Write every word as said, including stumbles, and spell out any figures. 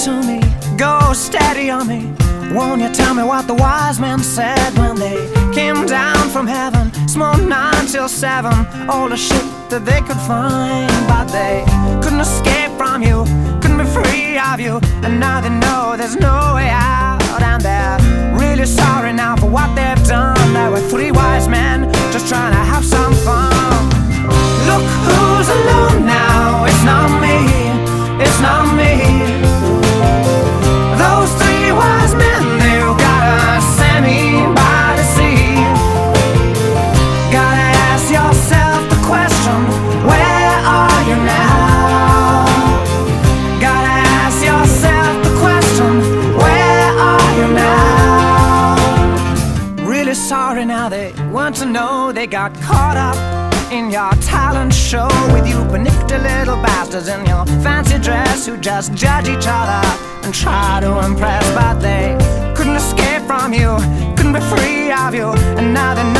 to me, go steady on me. Won't you tell me what the wise men said when they came down from heaven? Small nine till seven, all the shit that they could find. But they couldn't escape from you, couldn't be free of you. And now they know there's no way out. And they're really sorry now for what they've done. There were three wise men just trying to have some fun. Look who's alone now, it's not me, it's not me. Those three wise men, they've gotta send me by the sea. Gotta ask yourself the question, where are you now? Gotta ask yourself the question, where are you now? Really sorry now, they want to know they got caught up in your talent show with you panicky little bastards in your fancy dress who just judge each other and try to impress. But they couldn't escape from you, couldn't be free of you, and now they